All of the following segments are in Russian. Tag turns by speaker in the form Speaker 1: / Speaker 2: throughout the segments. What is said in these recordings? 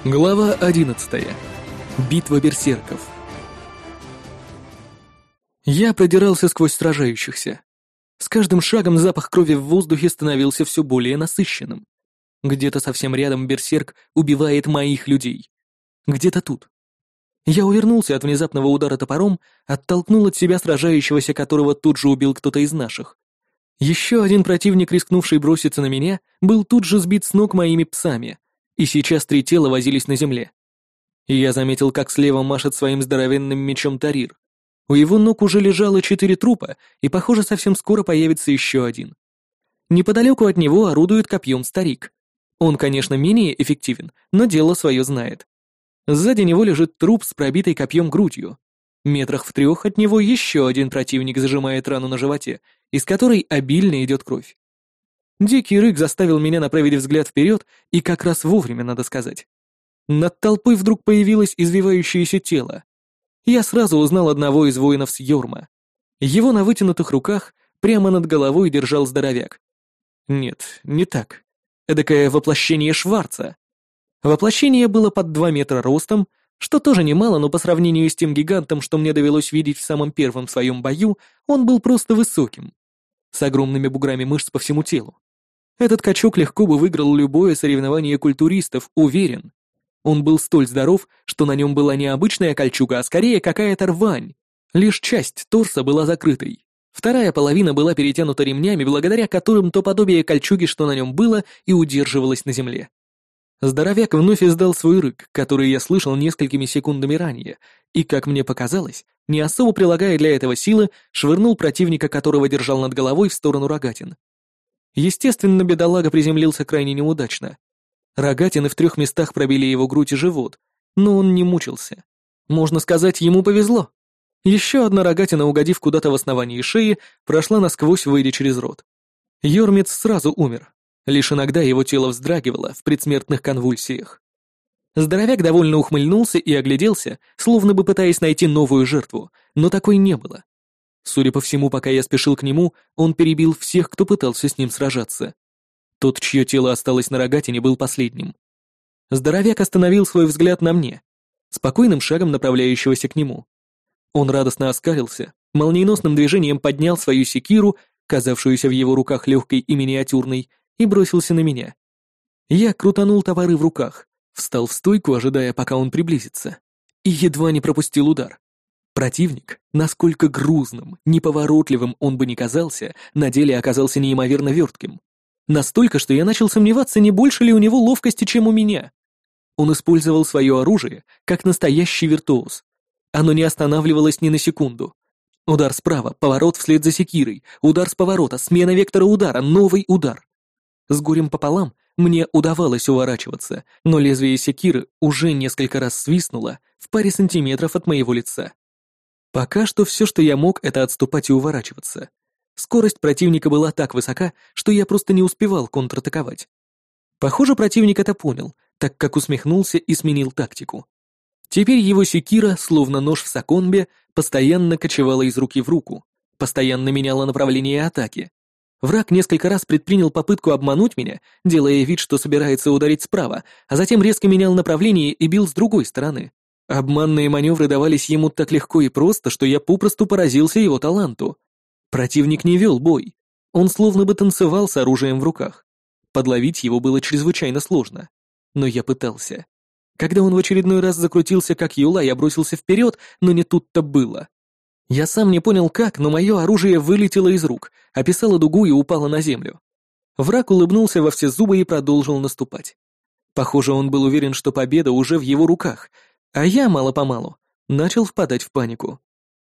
Speaker 1: Глава 11. Битва берсерков. Я продирался сквозь сражающихся. С каждым шагом запах крови в воздухе становился все более насыщенным. Где-то совсем рядом берсерк убивает моих людей. Где-то тут. Я увернулся от внезапного удара топором, оттолкнул от себя сражающегося, которого тут же убил кто-то из наших. Еще один противник, рискнувший броситься на меня, был тут же сбит с ног моими псами, и сейчас 3 тела возились на земле. Я заметил, как слева машет своим здоровенным мечом Тарир. У его ног уже лежало 4 трупа, и, похоже, совсем скоро появится еще один. Неподалеку от него орудует копьем старик. Он, конечно, менее эффективен, но дело свое знает. Сзади него лежит труп с пробитой копьем грудью. Метрах в 3 от него еще один противник зажимает рану на животе, из которой обильно идет кровь. Дикий рык заставил меня направить взгляд вперед, и как раз вовремя, надо сказать. Над толпой вдруг появилось извивающееся тело. Я сразу узнал одного из воинов с Йорма. Его на вытянутых руках прямо над головой держал здоровяк. Нет, не так. Эдакое воплощение Шварца. Воплощение было под 2 метра ростом, что тоже немало, но по сравнению с тем гигантом, что мне довелось видеть в самом первом своем бою, он был просто высоким, с огромными буграми мышц по всему телу. Этот качок легко бы выиграл любое соревнование культуристов, уверен. Он был столь здоров, что на нем была не обычная кольчуга, а скорее какая-то рвань. Лишь часть торса была закрытой. Вторая половина была перетянута ремнями, благодаря которым то подобие кольчуги, что на нем было, и удерживалось на земле. Здоровяк вновь издал свой рык, который я слышал несколькими секундами ранее, и, как мне показалось, не особо прилагая для этого силы, швырнул противника, которого держал над головой, в сторону рогатин. Естественно, бедолага приземлился крайне неудачно. Рогатины в 3 местах пробили его грудь и живот, но он не мучился. Можно сказать, ему повезло. Еще одна рогатина, угодив куда-то в основании шеи, прошла насквозь, выйдя через рот. Йормец сразу умер. Лишь иногда его тело вздрагивало в предсмертных конвульсиях. Здоровяк довольно ухмыльнулся и огляделся, словно бы пытаясь найти новую жертву, но такой не было. Судя по всему, пока я спешил к нему, он перебил всех, кто пытался с ним сражаться. Тот, чье тело осталось на рогатине, был последним. Здоровяк остановил свой взгляд на мне, спокойным шагом направляющегося к нему. Он радостно оскалился, молниеносным движением поднял свою секиру, казавшуюся в его руках легкой и миниатюрной, и бросился на меня. Я крутанул топоры в руках, встал в стойку, ожидая, пока он приблизится, и едва не пропустил удар. Противник, насколько грузным, неповоротливым он бы ни казался, на деле оказался неимоверно вертким. Настолько, что я начал сомневаться, не больше ли у него ловкости, чем у меня. Он использовал свое оружие, как настоящий виртуоз. Оно не останавливалось ни на секунду. Удар справа, поворот вслед за секирой, удар с поворота, смена вектора удара, новый удар. С горем пополам мне удавалось уворачиваться, но лезвие секиры уже несколько раз свистнуло в паре сантиметров от моего лица. Пока что все, что я мог, это отступать и уворачиваться. Скорость противника была так высока, что я просто не успевал контратаковать. Похоже, противник это понял, так как усмехнулся и сменил тактику. Теперь его секира, словно нож в саконбе, постоянно кочевала из руки в руку, постоянно меняла направление атаки. Враг несколько раз предпринял попытку обмануть меня, делая вид, что собирается ударить справа, а затем резко менял направление и бил с другой стороны. Обманные маневры давались ему так легко и просто, что я попросту поразился его таланту. Противник не вел бой. Он словно бы танцевал с оружием в руках. Подловить его было чрезвычайно сложно. Но я пытался. Когда он в очередной раз закрутился как юла, я бросился вперед, но не тут-то было. Я сам не понял как, но мое оружие вылетело из рук, описало дугу и упало на землю. Враг улыбнулся во все зубы и продолжил наступать. Похоже, он был уверен, что победа уже в его руках, а я мало-помалу начал впадать в панику.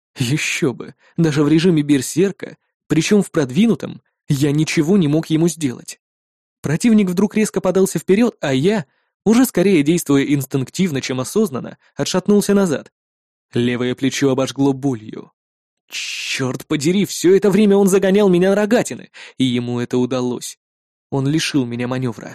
Speaker 1: Еще бы, даже в режиме берсерка, причем в продвинутом, я ничего не мог ему сделать. Противник вдруг резко подался вперед, а я, уже скорее действуя инстинктивно, чем осознанно, отшатнулся назад. Левое плечо обожгло болью. Черт подери, все это время он загонял меня на рогатины, и ему это удалось. Он лишил меня маневра.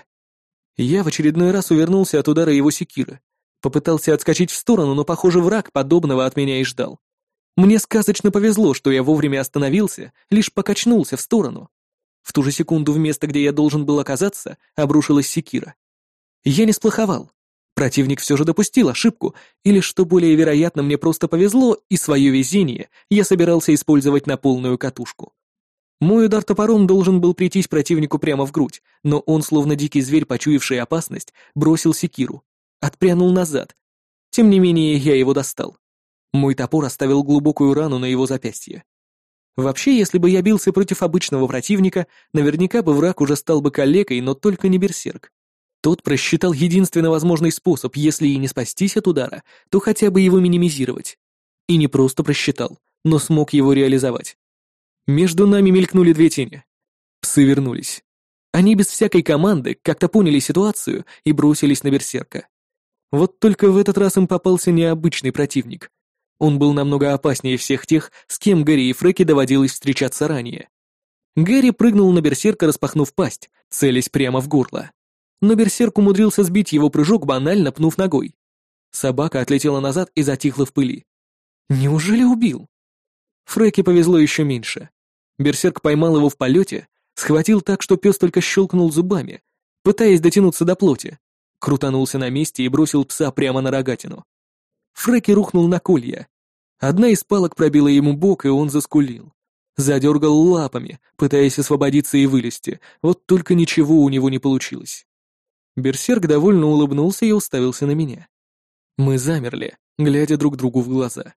Speaker 1: Я в очередной раз увернулся от удара его секиры. Попытался отскочить в сторону, но, похоже, враг подобного от меня и ждал. Мне сказочно повезло, что я вовремя остановился, лишь покачнулся в сторону. В ту же секунду в место, где я должен был оказаться, обрушилась секира. Я не сплоховал. Противник все же допустил ошибку, или, что более вероятно, мне просто повезло, и свое везение я собирался использовать на полную катушку. Мой удар топором должен был прийтись противнику прямо в грудь, но он, словно дикий зверь, почуявший опасность, бросил секиру, отпрянул назад. Тем не менее, я его достал. Мой топор оставил глубокую рану на его запястье. Вообще, если бы я бился против обычного противника, наверняка бы враг уже стал бы калекой, но только не берсерк. Тот просчитал единственно возможный способ, если и не спастись от удара, то хотя бы его минимизировать. И не просто просчитал, но смог его реализовать. Между нами мелькнули две тени. Псы вернулись. Они без всякой команды как-то поняли ситуацию и бросились на берсерка. Вот только в этот раз им попался необычный противник. Он был намного опаснее всех тех, с кем Гэри и Фреки доводилось встречаться ранее. Гэри прыгнул на берсерка, распахнув пасть, целясь прямо в горло. Но берсерк умудрился сбить его прыжок, банально пнув ногой. Собака отлетела назад и затихла в пыли. Неужели убил? Фреке повезло еще меньше. Берсерк поймал его в полете, схватил так, что пес только щелкнул зубами, пытаясь дотянуться до плоти, крутанулся на месте и бросил пса прямо на рогатину. Фреки рухнул на колья. Одна из палок пробила ему бок, и он заскулил. Задергал лапами, пытаясь освободиться и вылезти, вот только ничего у него не получилось. Берсерк довольно улыбнулся и уставился на меня. Мы замерли, глядя друг другу в глаза.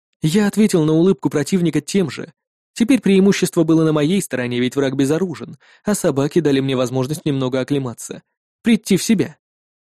Speaker 1: Я ответил на улыбку противника тем же. Теперь преимущество было на моей стороне, ведь враг безоружен, а собаки дали мне возможность немного оклематься, прийти в себя.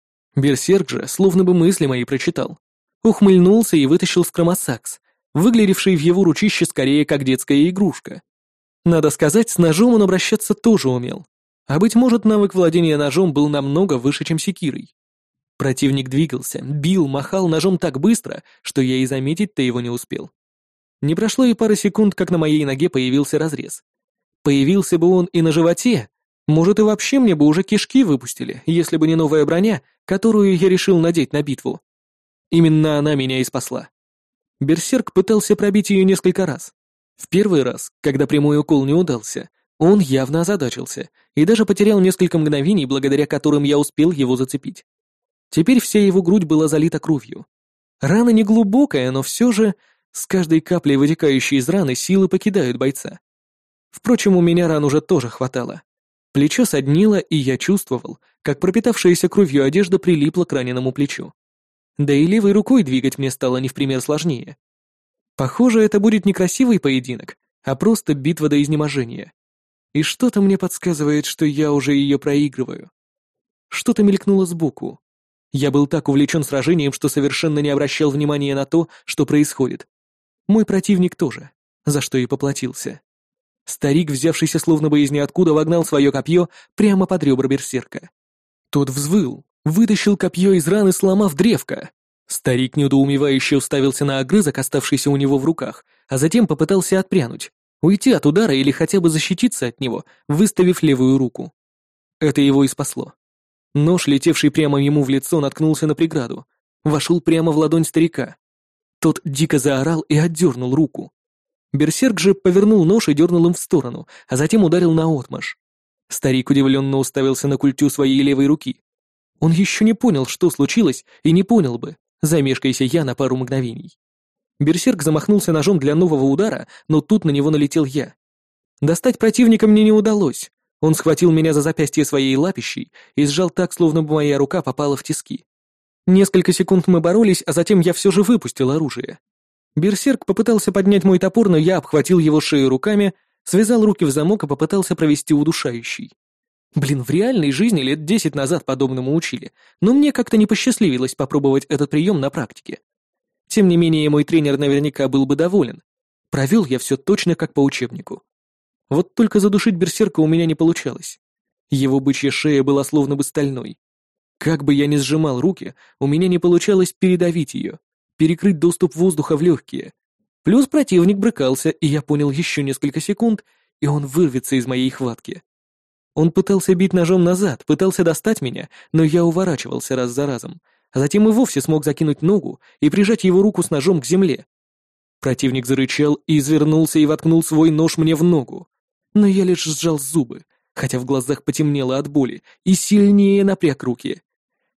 Speaker 1: Берсерк же словно бы мысли мои прочитал. Ухмыльнулся и вытащил скромосакс, выглядевший в его ручище скорее как детская игрушка. Надо сказать, с ножом он обращаться тоже умел. А быть может, навык владения ножом был намного выше, чем секирой. Противник двигался, бил, махал ножом так быстро, что я и заметить-то его не успел. Не прошло и пары секунд, как на моей ноге появился разрез. Появился бы он и на животе, может, и вообще мне бы уже кишки выпустили, если бы не новая броня, которую я решил надеть на битву. Именно она меня и спасла. Берсерк пытался пробить ее несколько раз. В первый раз, когда прямой укол не удался, он явно озадачился и даже потерял несколько мгновений, благодаря которым я успел его зацепить. Теперь вся его грудь была залита кровью. Рана не глубокая, но все же с каждой каплей, вытекающей из раны, силы покидают бойца. Впрочем, у меня ран уже тоже хватало. Плечо соднило, и я чувствовал, как пропитавшаяся кровью одежда прилипла к раненому плечу. Да и левой рукой двигать мне стало не в пример сложнее. Похоже, это будет не красивый поединок, а просто битва до изнеможения. И что-то мне подсказывает, что я уже ее проигрываю. Что-то мелькнуло сбоку. Я был так увлечен сражением, что совершенно не обращал внимания на то, что происходит. Мой противник тоже, за что и поплатился. Старик, взявшийся словно бы из ниоткуда, вогнал свое копье прямо под ребра берсерка. Тот взвыл, вытащил копье из раны, сломав древко. Старик недоумевающе уставился на огрызок, оставшийся у него в руках, а затем попытался отпрянуть, уйти от удара или хотя бы защититься от него, выставив левую руку. Это его и спасло. Нож, летевший прямо ему в лицо, наткнулся на преграду, вошел прямо в ладонь старика. Тот дико заорал и отдернул руку. Берсерк же повернул нож и дернул им в сторону, а затем ударил наотмашь. Старик удивленно уставился на культю своей левой руки. Он еще не понял, что случилось, и не понял бы, замешкайся я на пару мгновений. Берсерк замахнулся ножом для нового удара, но тут на него налетел я. Достать противника мне не удалось. Он схватил меня за запястье своей лапищей и сжал так, словно бы моя рука попала в тиски. Несколько секунд мы боролись, а затем я все же выпустил оружие. Берсерк попытался поднять мой топор, но я обхватил его шею руками, связал руки в замок и попытался провести удушающий. Блин, в реальной жизни лет 10 назад подобному учили, но мне как-то не посчастливилось попробовать этот прием на практике. Тем не менее, мой тренер наверняка был бы доволен. Провел я все точно как по учебнику. Вот только задушить берсерка у меня не получалось. Его бычья шея была словно бы стальной. Как бы я ни сжимал руки, у меня не получалось передавить ее, перекрыть доступ воздуха в легкие. Плюс противник брыкался, и я понял еще несколько секунд, и он вырвется из моей хватки. Он пытался бить ножом назад, пытался достать меня, но я уворачивался раз за разом, а затем и вовсе смог закинуть ногу и прижать его руку с ножом к земле. Противник зарычал и извернулся и воткнул свой нож мне в ногу. Но я лишь сжал зубы, хотя в глазах потемнело от боли, и сильнее напряг руки.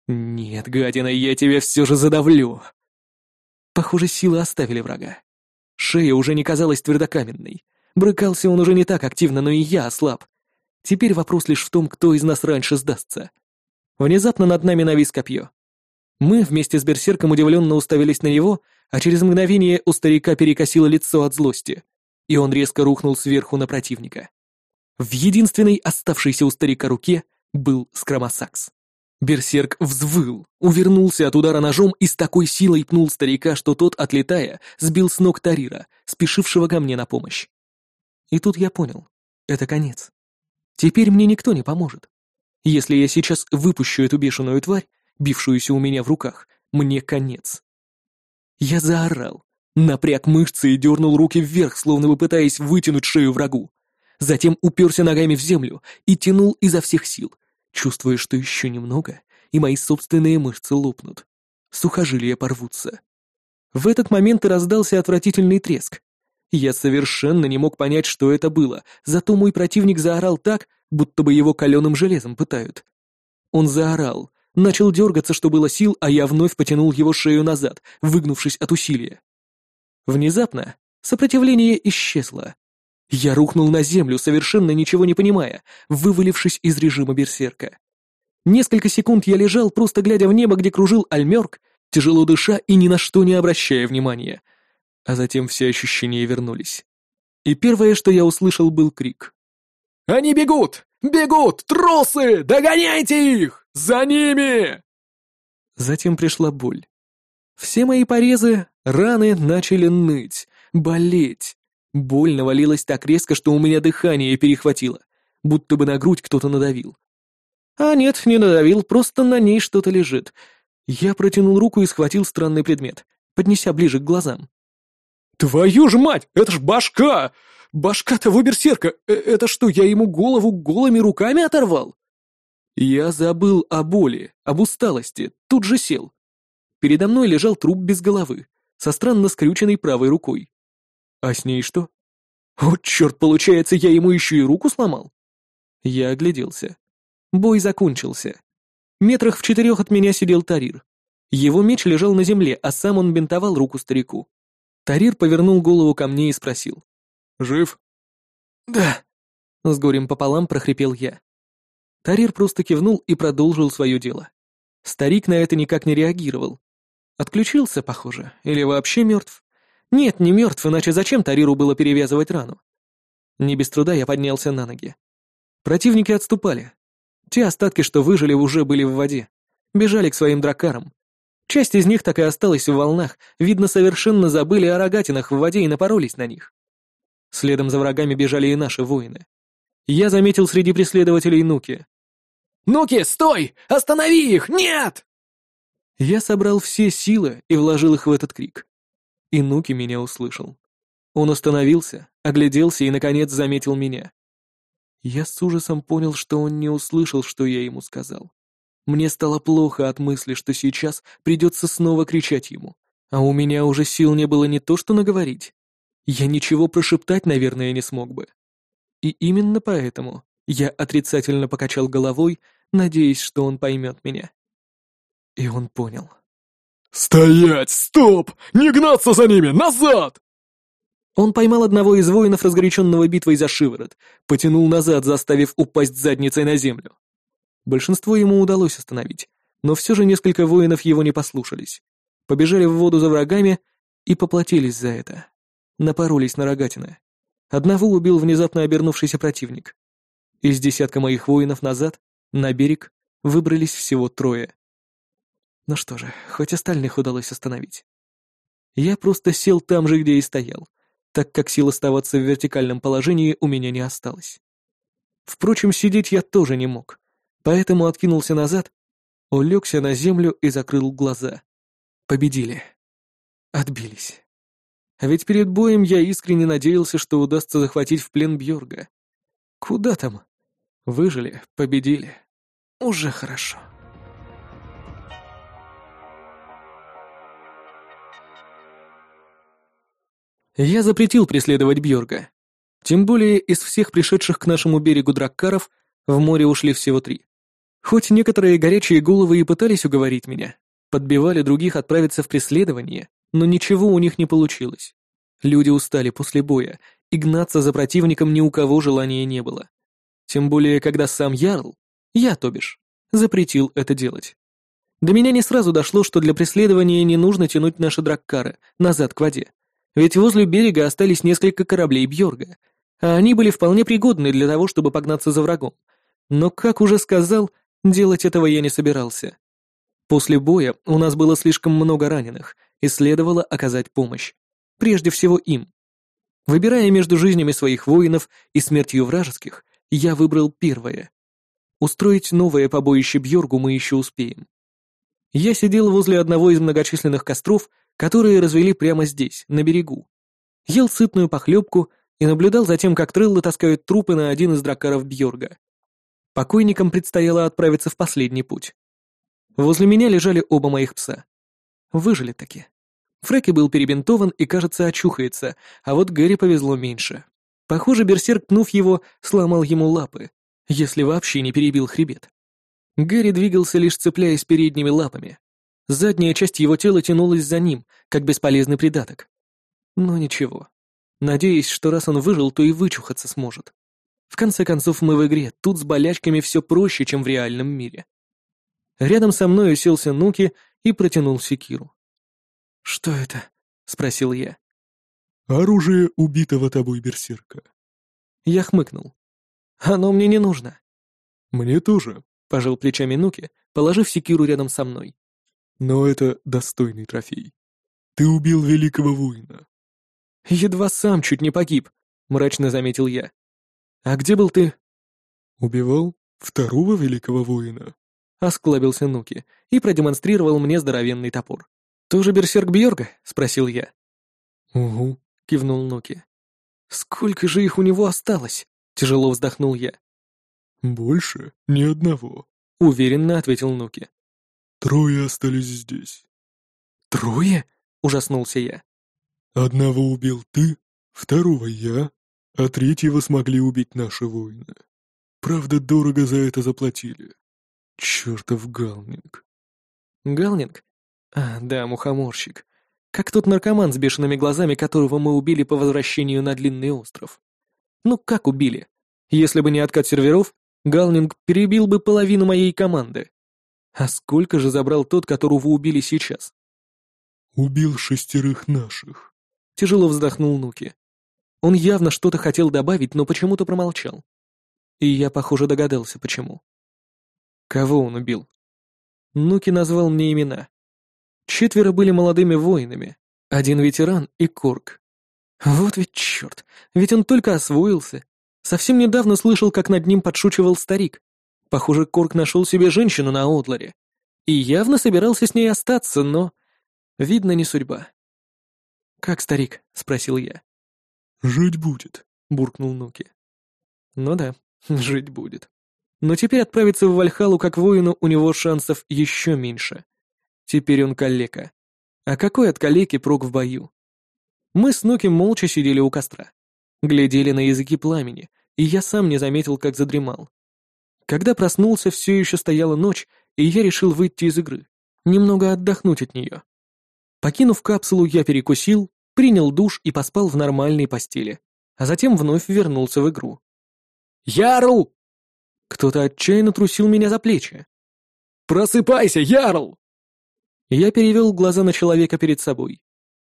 Speaker 1: «Нет, гадина, я тебя все же задавлю!» Похоже, силы оставили врага. Шея уже не казалась твердокаменной. Брыкался он уже не так активно, но и я ослаб. Теперь вопрос лишь в том, кто из нас раньше сдастся. Внезапно над нами навис копье. Мы вместе с берсерком удивленно уставились на него, а через мгновение у старика перекосило лицо от злости, и он резко рухнул сверху на противника. В единственной оставшейся у старика руке был скромосакс. Берсерк взвыл, увернулся от удара ножом и с такой силой пнул старика, что тот, отлетая, сбил с ног Тарира, спешившего ко мне на помощь. И тут я понял — это конец. Теперь мне никто не поможет. Если я сейчас выпущу эту бешеную тварь, бившуюся у меня в руках, мне конец. Я заорал, напряг мышцы и дернул руки вверх, словно бы пытаясь вытянуть шею врагу. Затем уперся ногами в землю и тянул изо всех сил, чувствуя, что еще немного, и мои собственные мышцы лопнут. Сухожилия порвутся. В этот момент и раздался отвратительный треск. Я совершенно не мог понять, что это было, зато мой противник заорал так, будто бы его каленым железом пытают. Он заорал, начал дергаться, что было сил, а я вновь потянул его шею назад, выгнувшись от усилия. Внезапно сопротивление исчезло. Я рухнул на землю, совершенно ничего не понимая, вывалившись из режима берсерка. Несколько секунд я лежал, просто глядя в небо, где кружил альмёрк, тяжело дыша и ни на что не обращая внимания. А затем все ощущения вернулись. И первое, что я услышал, был крик. «Они бегут! Бегут! Тросы! Догоняйте их! За ними!» Затем пришла боль. Все мои порезы, раны начали ныть, болеть. Боль навалилась так резко, что у меня дыхание перехватило, будто бы на грудь кто-то надавил. А нет, не надавил, просто на ней что-то лежит. Я протянул руку и схватил странный предмет, поднеся ближе к глазам. «Твою ж мать, это ж башка! Башка того берсерка! Это что, я ему голову голыми руками оторвал?» Я забыл о боли, об усталости, тут же сел. Передо мной лежал труп без головы, со странно скрюченной правой рукой. А с ней что? Вот черт, получается, я ему еще и руку сломал? Я огляделся. Бой закончился. Метрах в 4 от меня сидел Тарир. Его меч лежал на земле, а сам он бинтовал руку старику. Тарир повернул голову ко мне и спросил. «Жив?» «Да», — с горем пополам прохрипел я. Тарир просто кивнул и продолжил свое дело. Старик на это никак не реагировал. Отключился, похоже, или вообще мертв. Нет, не мертв, иначе зачем Тариру было перевязывать рану? Не без труда я поднялся на ноги. Противники отступали. Те остатки, что выжили, уже были в воде. Бежали к своим дракарам. Часть из них так и осталась в волнах, видно, совершенно забыли о рогатинах в воде и напоролись на них. Следом за врагами бежали и наши воины. Я заметил среди преследователей Нуки. «Нуки, стой! Останови их! Нет!» Я собрал все силы и вложил их в этот крик. И Нуки меня услышал. Он остановился, огляделся и, наконец, заметил меня. Я с ужасом понял, что он не услышал, что я ему сказал. Мне стало плохо от мысли, что сейчас придется снова кричать ему, а у меня уже сил не было не то что наговорить. Я ничего прошептать, наверное, не смог бы. И именно поэтому я отрицательно покачал головой, надеясь, что он поймет меня. И он понял.
Speaker 2: «Стоять! Стоп! Не гнаться за ними! Назад!»
Speaker 1: Он поймал одного из воинов, разгоряченного битвой за шиворот, потянул назад, заставив упасть задницей на землю. Большинство ему удалось остановить, но все же несколько воинов его не послушались. Побежали в воду за врагами и поплатились за это. Напоролись на рогатины. Одного убил внезапно обернувшийся противник. Из десятка моих воинов назад, на берег, выбрались всего 3. Ну что же, хоть остальных удалось остановить. Я просто сел там же, где и стоял, так как сил оставаться в вертикальном положении у меня не осталось. Впрочем, сидеть я тоже не мог, поэтому откинулся назад, улегся на землю и закрыл глаза. Победили. Отбились. А ведь перед боем я искренне надеялся, что удастся захватить в плен Бьорга. Куда там? Выжили, победили. Уже хорошо. Я запретил преследовать Бьорга. Тем более из всех пришедших к нашему берегу драккаров в море ушли всего 3. Хоть некоторые горячие головы и пытались уговорить меня, подбивали других отправиться в преследование, но ничего у них не получилось. Люди устали после боя, и гнаться за противником ни у кого желания не было. Тем более, когда сам Ярл, я, то бишь, запретил это делать. До меня не сразу дошло, что для преследования не нужно тянуть наши драккары назад к воде, ведь возле берега остались несколько кораблей Бьорга, а они были вполне пригодны для того, чтобы погнаться за врагом. Но, как уже сказал, делать этого я не собирался. После боя у нас было слишком много раненых, и следовало оказать помощь. Прежде всего им. Выбирая между жизнями своих воинов и смертью вражеских, я выбрал первое. Устроить новое побоище Бьоргу мы еще успеем. Я сидел возле одного из многочисленных костров, которые развели прямо здесь, на берегу. Ел сытную похлебку и наблюдал за тем, как треллы таскают трупы на один из дракаров Бьорга. Покойникам предстояло отправиться в последний путь. Возле меня лежали оба моих пса. Выжили таки. Фреки был перебинтован и, кажется, очухается, а вот Гэри повезло меньше. Похоже, берсерк, пнув его, сломал ему лапы, если вообще не перебил хребет. Гэри двигался, лишь цепляясь передними лапами. Задняя часть его тела тянулась за ним, как бесполезный придаток. Но ничего. Надеюсь, что раз он выжил, то и вычухаться сможет. В конце концов, мы в игре, тут с болячками все проще, чем в реальном мире. Рядом со мной уселся Нуки и протянул секиру. «Что это?» — спросил я.
Speaker 2: Оружие убитого тобой берсерка.
Speaker 1: Я хмыкнул. «Оно мне не нужно».
Speaker 2: Мне тоже,
Speaker 1: — пожал плечами Нуки, положив секиру рядом со мной.
Speaker 2: но это достойный трофей. Ты убил великого воина.
Speaker 1: «Едва сам чуть не погиб», — мрачно заметил я. «А где был ты?»
Speaker 2: Убивал второго великого воина.
Speaker 1: — осклабился Нуки и продемонстрировал мне здоровенный топор. «Тоже берсерк Бьорга?» — спросил я.
Speaker 2: Угу.
Speaker 1: — кивнул Нуки. «Сколько же их у него осталось?» — тяжело вздохнул я.
Speaker 2: Больше ни одного.
Speaker 1: — уверенно ответил Нуки.
Speaker 2: 3 остались здесь.
Speaker 1: «Трое?» — ужаснулся я.
Speaker 2: Одного убил ты, 2 я, а 3 смогли убить наши воины. Правда, дорого за это заплатили. Чертов Галнинг.
Speaker 1: «Галнинг? А, да, мухоморщик. Как тот наркоман с бешеными глазами, которого мы убили по возвращению на Длинный остров. Ну, как убили? Если бы не откат серверов, Галнинг перебил бы половину моей команды. А сколько же забрал тот, которого убили сейчас?»
Speaker 2: Убил 6 наших.
Speaker 1: Тяжело вздохнул Нуки. Он явно что-то хотел добавить, но почему-то промолчал. И я, похоже, догадался, почему. Кого он убил? Нуки назвал мне имена. 4 были молодыми воинами, 1 ветеран и Корк. Вот ведь черт, ведь он только освоился. Совсем недавно слышал, как над ним подшучивал старик. Похоже, Корк нашел себе женщину на Одларе. И явно собирался с ней остаться, но... Видно, не судьба. «Как старик?» — спросил я.
Speaker 2: «Жить будет»,
Speaker 1: — буркнул Нуки. «Ну да, жить будет. Но теперь отправиться в Вальхалу как воину у него шансов еще меньше. Теперь он калека. А какой от калеки прок в бою?» Мы с Нуки молча сидели у костра. Глядели на языки пламени, и я сам не заметил, как задремал. Когда проснулся, все еще стояла ночь, и я решил выйти из игры, немного отдохнуть от нее. Покинув капсулу, я перекусил, принял душ и поспал в нормальной постели, а затем вновь вернулся в игру. «Ярл!» Кто-то отчаянно трусил меня за плечи.
Speaker 2: «Просыпайся, Ярл!»
Speaker 1: Я перевел глаза на человека перед собой.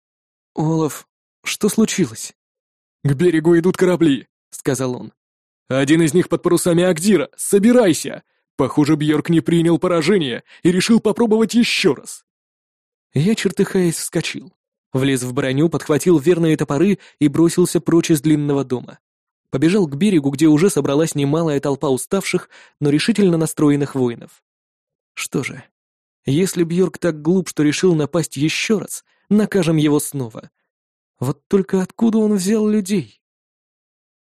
Speaker 1: «Олаф, что случилось?»
Speaker 2: «К берегу идут корабли», —
Speaker 1: сказал он.
Speaker 2: «Один из них под парусами Агдира. Собирайся! Похоже, Бьорк не принял поражение и решил попробовать еще раз».
Speaker 1: Я, чертыхаясь, вскочил. Влез в броню, подхватил верные топоры и бросился прочь из длинного дома. Побежал к берегу, где уже собралась немалая толпа уставших, но решительно настроенных воинов. Что же, если Бьорк так глуп, что решил напасть еще раз, накажем его снова. Вот только откуда он взял людей?